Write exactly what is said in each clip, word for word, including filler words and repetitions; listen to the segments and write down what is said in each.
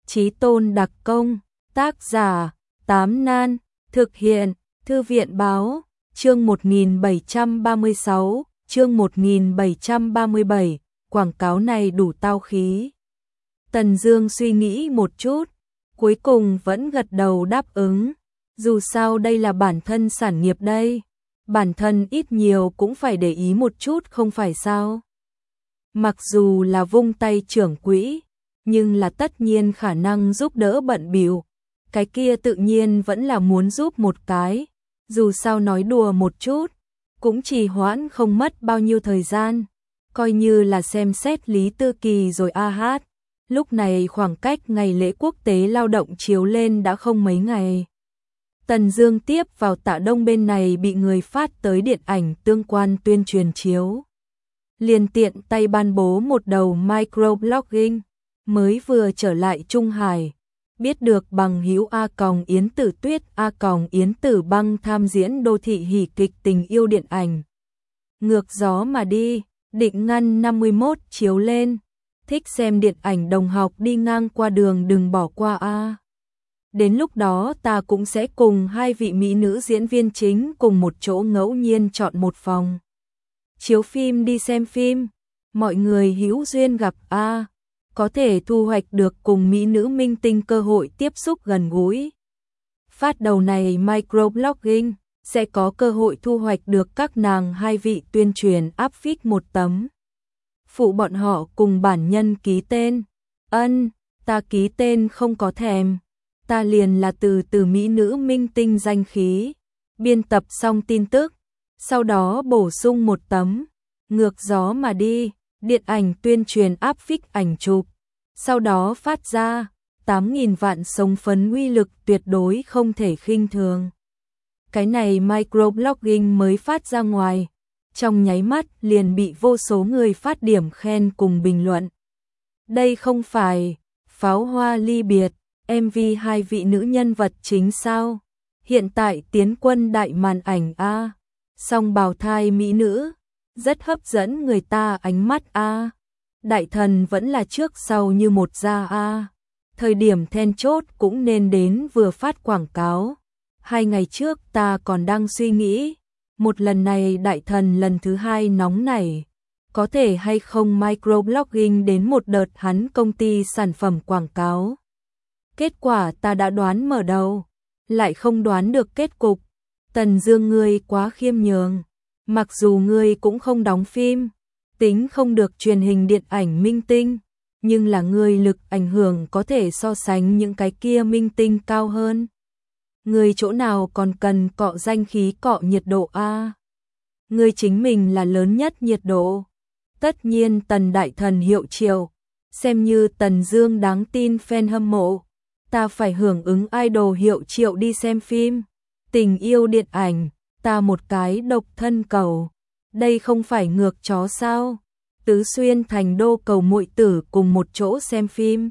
Chí Tôn đặc công, tác giả, Tám Nan, thực hiện, Thư viện báo, chương một nghìn bảy trăm ba mươi sáu, chương một nghìn bảy trăm ba mươi bảy, quảng cáo này đủ tao khí. Tần Dương suy nghĩ một chút, cuối cùng vẫn gật đầu đáp ứng, dù sao đây là bản thân sản nghiệp đây, bản thân ít nhiều cũng phải để ý một chút không phải sao. Mặc dù là vung tay trưởng quỹ, nhưng là tất nhiên khả năng giúp đỡ bận bịu, cái kia tự nhiên vẫn là muốn giúp một cái, dù sao nói đùa một chút, cũng trì hoãn không mất bao nhiêu thời gian, coi như là xem xét Lý Tư Kỳ rồi a hát. Lúc này khoảng cách ngày lễ quốc tế lao động chiếu lên đã không mấy ngày. Tần Dương tiếp vào Tạ Đông bên này bị người phát tới điện ảnh tương quan tuyên truyền chiếu. Liền tiện tay ban bố một đầu microblogging, mới vừa trở lại Trung Hải, biết được bằng hữu A Còng Yến Tử Tuyết A Còng Yến Tử Băng tham diễn đô thị hỉ kịch tình yêu điện ảnh. Ngược gió mà đi, định ngăn năm mươi mốt chiếu lên. Thích xem điện ảnh đồng học đi ngang qua đường đừng bỏ qua a. Đến lúc đó ta cũng sẽ cùng hai vị mỹ nữ diễn viên chính cùng một chỗ ngẫu nhiên chọn một phòng. Chiếu phim đi xem phim, mọi người hữu duyên gặp a, có thể thu hoạch được cùng mỹ nữ minh tinh cơ hội tiếp xúc gần gũi. Phát đầu này microblogging sẽ có cơ hội thu hoạch được các nàng hai vị tuyên truyền áp phích một tấm. Phụ bọn họ cùng bản nhân ký tên. Ân, ta ký tên không có thèm. Ta liền là từ từ mỹ nữ minh tinh danh khí. Biên tập xong tin tức, sau đó bổ sung một tấm. Ngược gió mà đi, điện ảnh tuyên truyền áp phích ảnh chụp. Sau đó phát ra, tám nghìn vạn sống phấn uy lực tuyệt đối không thể khinh thường. Cái này microblogging mới phát ra ngoài. Trong nháy mắt liền bị vô số người phát điểm khen cùng bình luận. Đây không phải pháo hoa ly biệt, em vê hai vị nữ nhân vật chính sao? Hiện tại tiến quân đại màn ảnh a, song bào thai mỹ nữ, rất hấp dẫn người ta ánh mắt a. Đại thần vẫn là trước sau như một gia a. Thời điểm then chốt cũng nên đến vừa phát quảng cáo. Hai ngày trước ta còn đang suy nghĩ, một lần này đại thần lần thứ hai nóng nảy, có thể hay không microblogging đến một đợt hắn công ty sản phẩm quảng cáo. Kết quả ta đã đoán mở đầu, lại không đoán được kết cục. Tần Dương ngươi quá khiêm nhường, mặc dù ngươi cũng không đóng phim, tính không được truyền hình điện ảnh minh tinh, nhưng là ngươi lực ảnh hưởng có thể so sánh những cái kia minh tinh cao hơn. Người chỗ nào còn cần cọ danh khí cọ nhiệt độ a? Người chính mình là lớn nhất nhiệt độ. Tất nhiên Tần đại thần hiệu triệu, xem như Tần Dương đáng tin fan hâm mộ, ta phải hưởng ứng idol hiệu triệu đi xem phim. Tình yêu điện ảnh, ta một cái độc thân cầu, đây không phải ngược chó sao? Tứ xuyên thành đô cầu muội tử cùng một chỗ xem phim.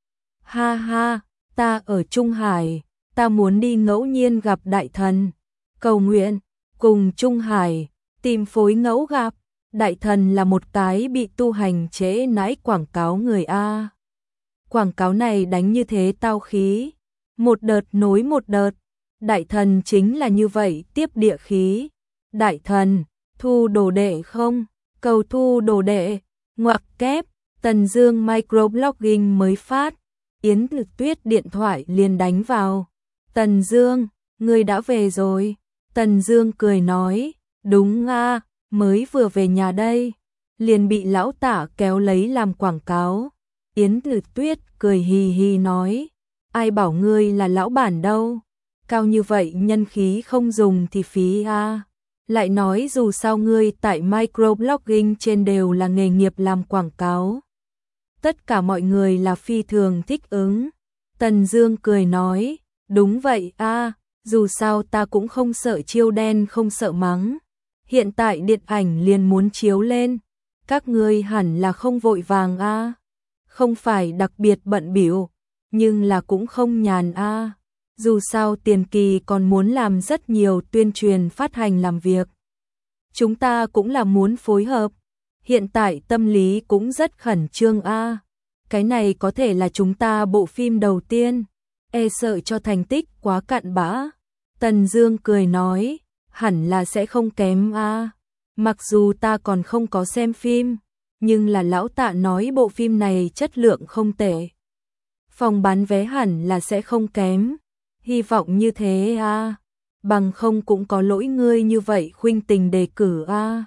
Ha ha, ta ở Trung Hải. Ta muốn đi ngẫu nhiên gặp đại thần, cầu nguyện, cùng Trung Hải, tìm phối ngẫu gặp. Đại thần là một cái bị tu hành trễ nãi quảng cáo người A. Quảng cáo này đánh như thế tao khí, một đợt nối một đợt, đại thần chính là như vậy tiếp địa khí. Đại thần, thu đồ đệ không? Cầu thu đồ đệ, ngoặc kép, Tần Dương microblogging mới phát, Yến Tử Tuyết điện thoại liền đánh vào. Tần Dương, ngươi đã về rồi. Tần Dương cười nói, đúng a, mới vừa về nhà đây, liền bị lão Tả kéo lấy làm quảng cáo. Yến Tử Tuyết cười hì hì nói, ai bảo ngươi là lão bản đâu, cao như vậy nhân khí không dùng thì phí a. Lại nói dù sao ngươi tại microblogging trên đều là nghề nghiệp làm quảng cáo. Tất cả mọi người là phi thường thích ứng. Tần Dương cười nói, đúng vậy a, dù sao ta cũng không sợ chiêu đen không sợ mắng. Hiện tại điện ảnh liền muốn chiếu lên, các ngươi hẳn là không vội vàng a, không phải đặc biệt bận bịu, nhưng là cũng không nhàn a. Dù sao tiền kỳ còn muốn làm rất nhiều tuyên truyền phát hành làm việc. Chúng ta cũng là muốn phối hợp, hiện tại tâm lý cũng rất khẩn trương a. Cái này có thể là chúng ta bộ phim đầu tiên, e sợ cho thành tích quá cặn bã. Tần Dương cười nói, hẳn là sẽ không kém a. Mặc dù ta còn không có xem phim, nhưng là lão Tạ nói bộ phim này chất lượng không tệ. Phòng bán vé hẳn là sẽ không kém, hy vọng như thế a. Bằng không cũng có lỗi ngươi như vậy khuynh tình đề cử a.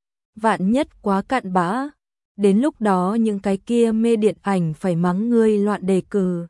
Vạn nhất quá cặn bã, đến lúc đó những cái kia mê điện ảnh phải mắng ngươi loạn đề cử.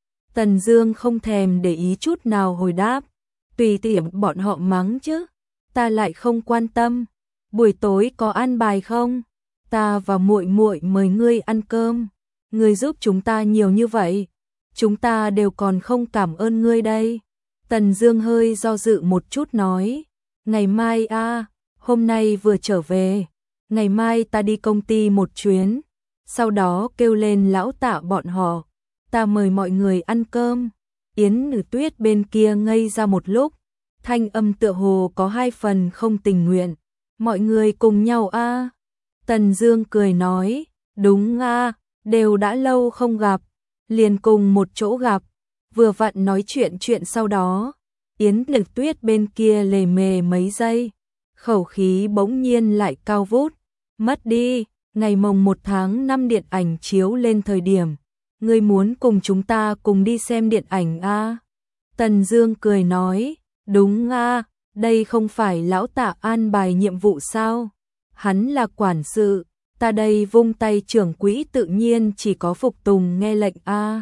Tần Dương không thèm để ý chút nào hồi đáp, tùy tiện bọn họ mắng chứ, ta lại không quan tâm. Buổi tối có ăn bài không? Ta và muội muội mời ngươi ăn cơm, ngươi giúp chúng ta nhiều như vậy, chúng ta đều còn không cảm ơn ngươi đây. Tần Dương hơi do dự một chút nói, ngày mai a, hôm nay vừa trở về, ngày mai ta đi công ty một chuyến, sau đó kêu lên lão Tạ bọn họ, ta mời mọi người ăn cơm. Yến Nữ Tuyết bên kia ngây ra một lúc, thanh âm tựa hồ có hai phần không tình nguyện. Mọi người cùng nhau a. Tần Dương cười nói, đúng a, đều đã lâu không gặp, liền cùng một chỗ gặp. Vừa vặn nói chuyện chuyện sau đó, Yến Nữ Tuyết bên kia lề mề mấy giây, khẩu khí bỗng nhiên lại cao vút, mất đi, ngày mồng một tháng năm điện ảnh chiếu lên thời điểm, ngươi muốn cùng chúng ta cùng đi xem điện ảnh a? Tần Dương cười nói, đúng a, đây không phải lão Tạ an bài nhiệm vụ sao? Hắn là quản sự, ta đây vung tay trưởng quỹ tự nhiên chỉ có phục tùng nghe lệnh a.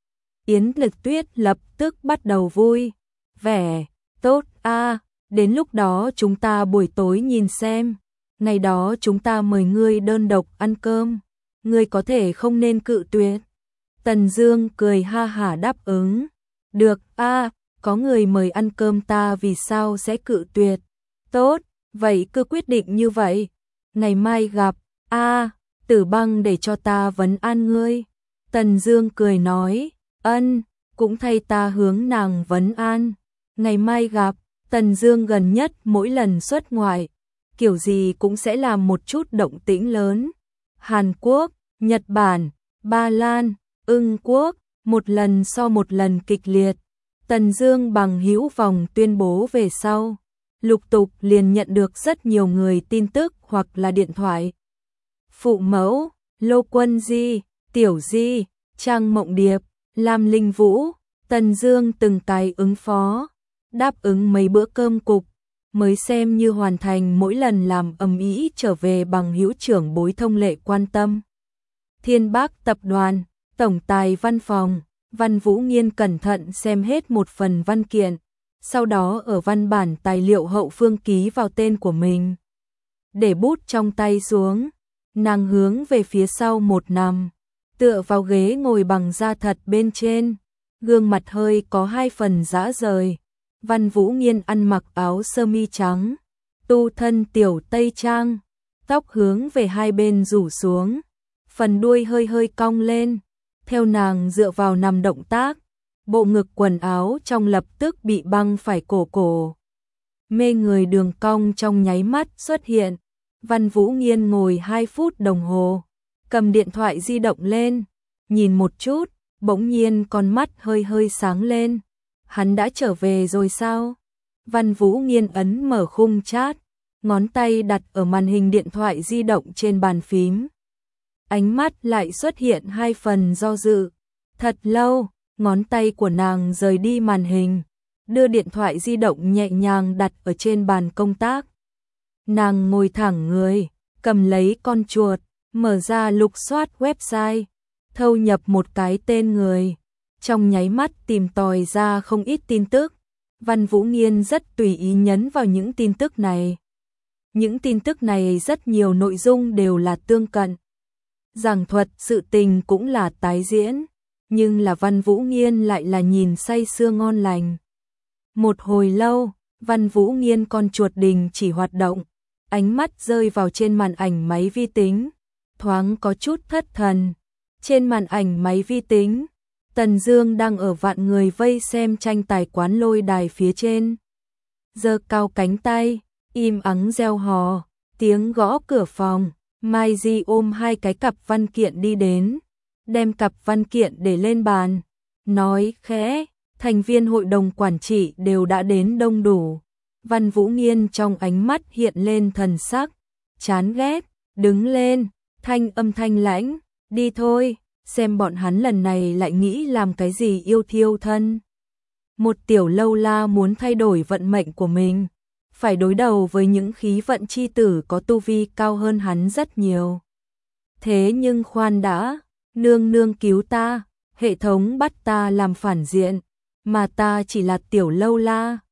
Yến Lực Tuyết lập tức bắt đầu vui vẻ, tốt a, đến lúc đó chúng ta buổi tối nhìn xem, ngày đó chúng ta mời ngươi đơn độc ăn cơm, ngươi có thể không nên cự tuyệt. Tần Dương cười ha hả đáp ứng, được a, có người mời ăn cơm ta vì sao sẽ cự tuyệt. Tốt, vậy cứ quyết định như vậy, ngày mai gặp. A, Tử Băng để cho ta vấn an ngươi. Tần Dương cười nói, ân, cũng thay ta hướng nàng vấn an. Ngày mai gặp. Tần Dương gần nhất mỗi lần xuất ngoại, kiểu gì cũng sẽ làm một chút động tĩnh lớn. Hàn Quốc, Nhật Bản, Ba Lan, Ưng Quốc, một lần so một lần kịch liệt. Tần Dương bằng hữu vòng tuyên bố về sau, lục tục liền nhận được rất nhiều người tin tức hoặc là điện thoại. Phụ Mẫu, Lô Quân Di, Tiểu Di, Trang Mộng Điệp, Lam Linh Vũ, Tần Dương từng cái ứng phó, đáp ứng mấy bữa cơm cục, mới xem như hoàn thành mỗi lần làm ầm ĩ trở về bằng hữu trưởng bối thông lệ quan tâm. Thiên Bác Tập đoàn, Tổng tài văn phòng, Văn Vũ Nghiên cẩn thận xem hết một phần văn kiện, sau đó ở văn bản tài liệu hậu phương ký vào tên của mình. Để bút trong tay xuống, nàng hướng về phía sau một nằm, tựa vào ghế ngồi bằng da thật bên trên, gương mặt hơi có hai phần rã rời. Văn Vũ Nghiên ăn mặc áo sơ mi trắng, tu thân tiểu tây trang, tóc hướng về hai bên rủ xuống, phần đuôi hơi hơi cong lên. Theo nàng dựa vào nằm động tác, bộ ngực quần áo trong lập tức bị băng phải cổ cổ. Mê người đường cong trong nháy mắt xuất hiện. Văn Vũ Nghiên ngồi hai phút đồng hồ, cầm điện thoại di động lên, nhìn một chút, bỗng nhiên con mắt hơi hơi sáng lên. Hắn đã trở về rồi sao? Văn Vũ Nghiên ấn mở khung chat, ngón tay đặt ở màn hình điện thoại di động trên bàn phím. Ánh mắt lại xuất hiện hai phần do dự. Thật lâu, ngón tay của nàng rời đi màn hình, đưa điện thoại di động nhẹ nhàng đặt ở trên bàn công tác. Nàng ngồi thẳng người, cầm lấy con chuột, mở ra lục soát website, thâu nhập một cái tên người. Trong nháy mắt tìm tòi ra không ít tin tức. Văn Vũ Nghiên rất tùy ý nhấn vào những tin tức này. Những tin tức này rất nhiều nội dung đều là tương cận. Giảng thuật sự tình cũng là tái diễn, nhưng là Văn Vũ Nghiên lại là nhìn say sưa ngon lành. Một hồi lâu, Văn Vũ Nghiên con chuột đình chỉ hoạt động, ánh mắt rơi vào trên màn ảnh máy vi tính, thoáng có chút thất thần. Trên màn ảnh máy vi tính, Tần Dương đang ở vạn người vây xem tranh tài quán lôi đài phía trên. Giơ cao cánh tay, im ắng reo hò, tiếng gõ cửa phòng, Mai Di ôm hai cái cặp văn kiện đi đến. đem cặp văn kiện để lên bàn, nói khẽ, thành viên hội đồng quản trị đều đã đến đông đủ. Văn Vũ Nghiên trong ánh mắt hiện lên thần sắc chán ghét, đứng lên, thanh âm thanh lãnh, đi thôi, xem bọn hắn lần này lại nghĩ làm cái gì yêu thiêu thân. Một tiểu lâu la muốn thay đổi vận mệnh của mình, phải đối đầu với những khí vận chi tử có tu vi cao hơn hắn rất nhiều. Thế nhưng khoan đã, nương nương cứu ta, hệ thống bắt ta làm phản diện, mà ta chỉ là tiểu lâu la,